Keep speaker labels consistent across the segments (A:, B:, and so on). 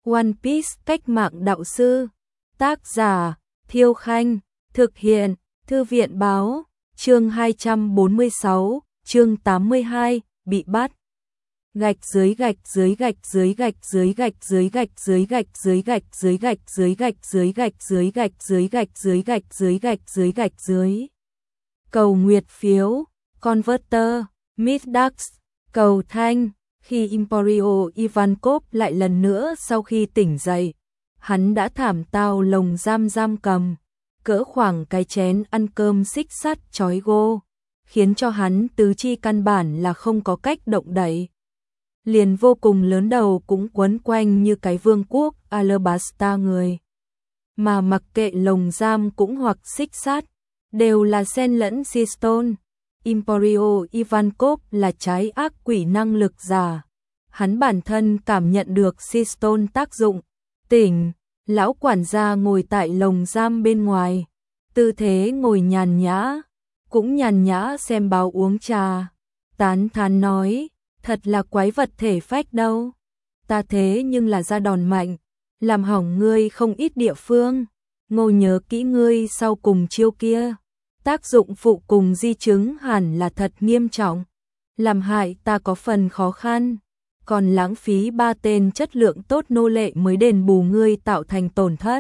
A: One Piece cách mạng đạo sư. Tác giả Thiêu Khanh. Thực hiện Thư viện báo. Chương 246, chương 82, bị bắt. Gạch dưới gạch dưới gạch dưới gạch dưới gạch dưới gạch dưới gạch dưới gạch dưới gạch dưới gạch dưới gạch dưới gạch dưới gạch dưới gạch dưới gạch dưới gạch dưới. Cầu nguyệt phiếu, Converter, Midax, cầu thanh. Khi Emporio Ivankov lại lần nữa sau khi tỉnh dậy, hắn đã thảm tao lồng giam cầm, cỡ khoảng cái chén ăn cơm xích sắt chói gô, khiến cho hắn tứ chi căn bản là không có cách động đậy. Liền vô cùng lớn đầu cũng quấn quanh như cái vương quốc Alabasta người. Mà mặc kệ lồng giam cũng hoặc xích sắt, đều là sen lẫn Seastone. Emporio Ivankov là trái ác quỷ năng lực giả. Hắn bản thân cảm nhận được Seastone tác dụng. Tỉnh, lão quản gia ngồi tại lồng giam bên ngoài. Tư thế ngồi nhàn nhã, cũng nhàn nhã xem báo uống trà. Tán thán nói, thật là quái vật thể phách đâu. Ta thế nhưng là ra đòn mạnh, làm hỏng ngươi không ít địa phương. Ngô nhớ kỹ ngươi sau cùng chiêu kia. Tác dụng phụ cùng di chứng hẳn là thật nghiêm trọng. Làm hại ta có phần khó khăn. Còn lãng phí 3 tên chất lượng tốt nô lệ mới đền bù ngươi tạo thành tổn thất.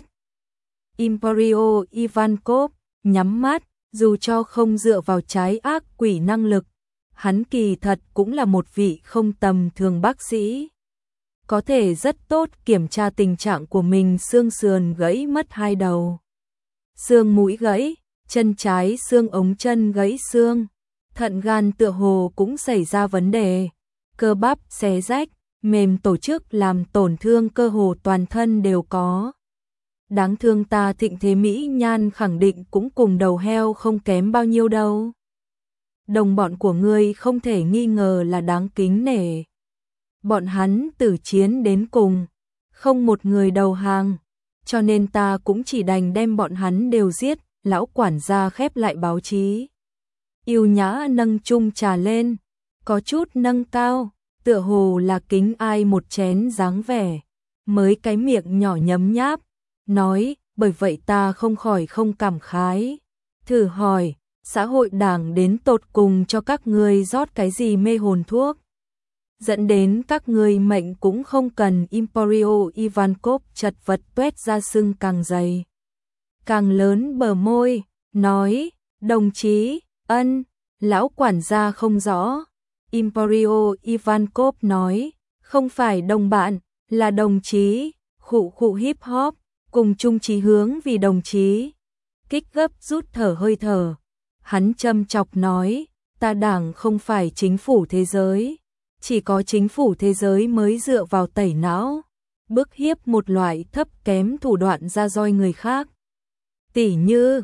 A: Emporio Ivankov nhắm mắt, dù cho không dựa vào trái ác quỷ năng lực, hắn kỳ thật cũng là một vị không tầm thường bác sĩ. Có thể rất tốt kiểm tra tình trạng của mình. Xương sườn gãy mất 2 đầu, xương mũi gãy, chân trái xương ống chân gãy xương, thận gan tựa hồ cũng xảy ra vấn đề, cơ bắp xé rách, mềm tổ chức làm tổn thương cơ hồ toàn thân đều có. Đáng thương ta thịnh thế mỹ nhan khẳng định cũng cùng đầu heo không kém bao nhiêu đâu. Đồng bọn của ngươi không thể nghi ngờ là đáng kính nể. Bọn hắn tử chiến đến cùng, không một người đầu hàng, cho nên ta cũng chỉ đành đem bọn hắn đều giết. Lão quản gia khép lại báo chí, yêu nhã nâng chung trà lên, có chút nâng cao, tựa hồ là kính ai một chén dáng vẻ, mới cái miệng nhỏ nhấm nháp, nói, bởi vậy ta không khỏi không cảm khái. Thử hỏi, xã hội đảng đến tột cùng cho các ngươi rót cái gì mê hồn thuốc, dẫn đến các ngươi mệnh cũng không cần. Emporio Ivankov chật vật tuét ra sưng càng dày, càng lớn bờ môi, nói, đồng chí, ân. Lão quản gia không rõ. Emporio Ivankov nói, không phải đồng bạn, là đồng chí, khụ khụ hip hop, cùng chung chí hướng vì đồng chí. Kích gấp rút thở hơi thở. Hắn châm chọc nói, ta đảng không phải chính phủ thế giới, chỉ có chính phủ thế giới mới dựa vào tẩy não, bức hiếp một loại thấp kém thủ đoạn ra roi người khác. Tỉ như,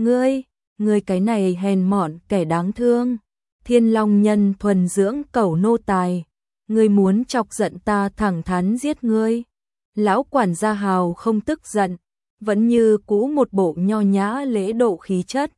A: ngươi cái này hèn mọn kẻ đáng thương, Thiên Long nhân thuần dưỡng cẩu nô tài, ngươi muốn chọc giận ta thẳng thắn giết ngươi. Lão quản gia hào không tức giận, vẫn như cũ một bộ nho nhã lễ độ khí chất.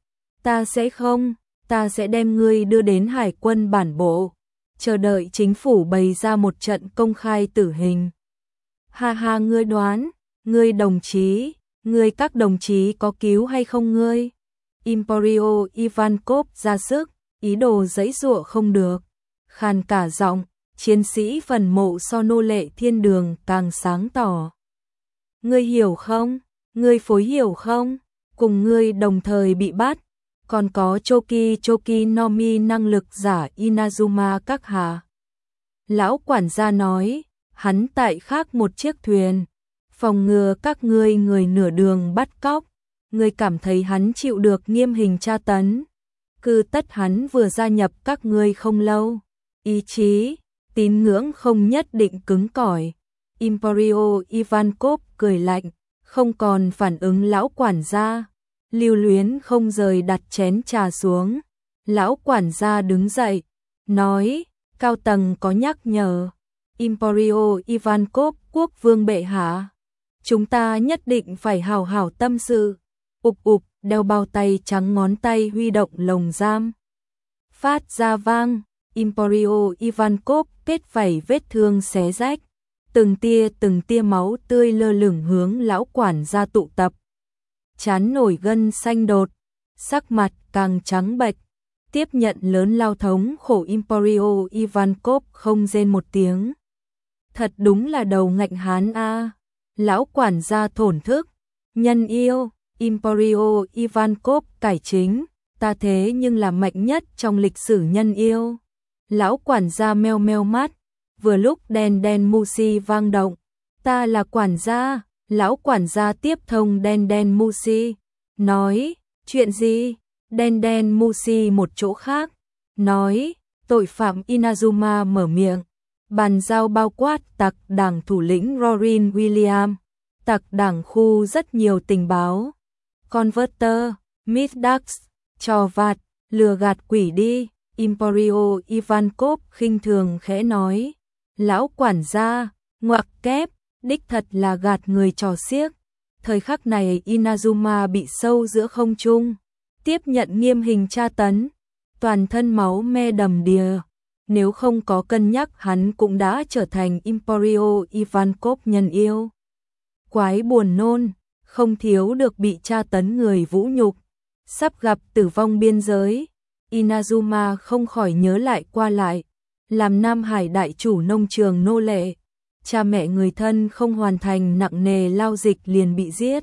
A: Ta sẽ đem ngươi đưa đến hải quân bản bộ, chờ đợi chính phủ bày ra một trận công khai tử hình. Ha ha, ngươi đoán, ngươi đồng chí, ngươi các đồng chí có cứu hay không ngươi? Emporio Ivankov ra sức, ý đồ giãy giụa không được, khàn cả giọng, chiến sĩ phần mộ so nô lệ thiên đường càng sáng tỏ. Ngươi hiểu không? Ngươi phối hiểu không? Cùng ngươi đồng thời bị bắt, còn có Choki Nomi năng lực giả Inazuma các hạ. Lão quản gia nói, hắn tại khác một chiếc thuyền, phòng ngừa các ngươi người nửa đường bắt cóc. Ngươi cảm thấy hắn chịu được nghiêm hình tra tấn. Cứ tất hắn vừa gia nhập các ngươi không lâu, ý chí, tín ngưỡng không nhất định cứng cỏi. Emporio Ivankov cười lạnh, không còn phản ứng lão quản gia, lưu luyến không rời đặt chén trà xuống. Lão quản gia đứng dậy, nói, cao tầng có nhắc nhở. Emporio Ivankov, quốc vương bệ hạ, chúng ta nhất định phải hào hào tâm sự. Ụp, đeo bao tay trắng, ngón tay huy động lồng giam, phát ra vang. Emporio Ivankov kết vảy vết thương xé rách, từng tia máu tươi lơ lửng hướng lão quản gia tụ tập. Trán nổi gân xanh đột, sắc mặt càng trắng bệch, tiếp nhận lớn lao thống khổ. Emporio Ivankov không rên một tiếng. Thật đúng là đầu ngạnh hán a. Lão quản gia thổn thức. Nhân yêu, Emporio Ivankov cải chính, ta thế nhưng là mạnh nhất trong lịch sử nhân yêu. Lão quản gia meo meo mắt, vừa lúc đen đen Musi vang động. Ta là quản gia. Lão quản gia tiếp thông đen đen Musi, nói, chuyện gì? Đen đen Musi một chỗ khác, nói, tội phạm Inazuma mở miệng, bàn giao bao quát tặc đảng thủ lĩnh Rorin William, tặc đảng khu rất nhiều tình báo, Converter, Middax, trò vặt, lừa gạt quỷ đi. Emporio Ivankov khinh thường khẽ nói, lão quản gia, ngoặc kép, đích thật là gạt người trò xiếc. Thời khắc này Inazuma bị sâu giữa không trung, tiếp nhận nghiêm hình tra tấn, toàn thân máu me đầm đìa. Nếu không có cân nhắc hắn cũng đã trở thành Emporio Ivankov nhân yêu. Quái buồn nôn, không thiếu được bị tra tấn người vũ nhục, sắp gặp tử vong biên giới. Inazuma không khỏi nhớ lại qua lại, làm Nam Hải đại chủ nông trường nô lệ, cha mẹ người thân không hoàn thành nặng nề lao dịch liền bị giết.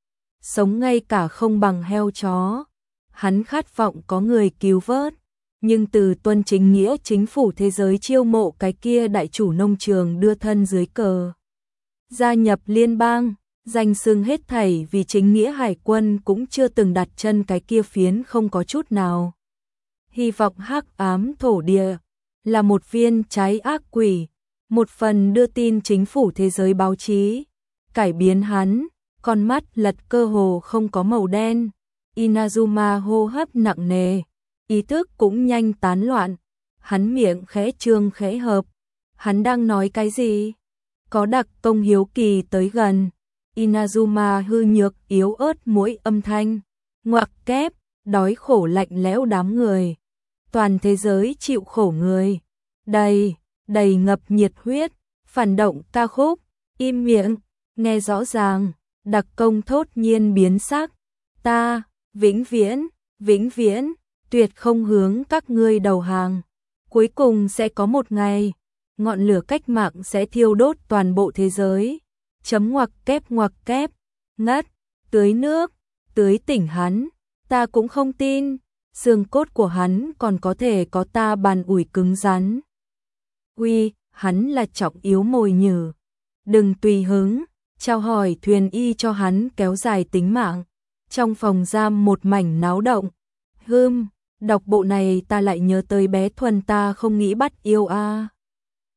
A: Sống ngay cả không bằng heo chó. Hắn khát vọng có người cứu vớt, nhưng từ tuân chính nghĩa chính phủ thế giới chiêu mộ cái kia đại chủ nông trường đưa thân dưới cờ. Gia nhập liên bang, danh xưng hết thảy vì chính nghĩa hải quân cũng chưa từng đặt chân cái kia phiến không có chút nào. Hy vọng hắc ám thổ địa, là một viên trái ác quỷ, một phần đưa tin chính phủ thế giới báo chí, cải biến hắn, con mắt lật cơ hồ không có màu đen. Inazuma hô hấp nặng nề, ý thức cũng nhanh tán loạn, hắn miệng khẽ trương khẽ hợp, hắn đang nói cái gì? Có đặc công hiếu kỳ tới gần, Inazuma hư nhược yếu ớt mỗi âm thanh, ngoặc kép, đói khổ lạnh lẽo đám người, toàn thế giới chịu khổ người, đầy ngập nhiệt huyết, phản động ca khúc, im miệng, nghe rõ ràng, đặc công thốt nhiên biến sắc, ta, vĩnh viễn, tuyệt không hướng các ngươi đầu hàng, cuối cùng sẽ có một ngày, ngọn lửa cách mạng sẽ thiêu đốt toàn bộ thế giới, chấm ngoặc kép, ngất, tưới nước, tưới tỉnh hắn, ta cũng không tin, xương cốt của hắn còn có thể có ta bàn ủi cứng rắn. Hắn là trọng yếu mồi nhử, đừng tùy hứng, trao hỏi thuyền y cho hắn kéo dài tính mạng. Trong phòng giam một mảnh náo động. Đọc bộ này ta lại nhớ tới bé Thuần ta không nghĩ bắt yêu a.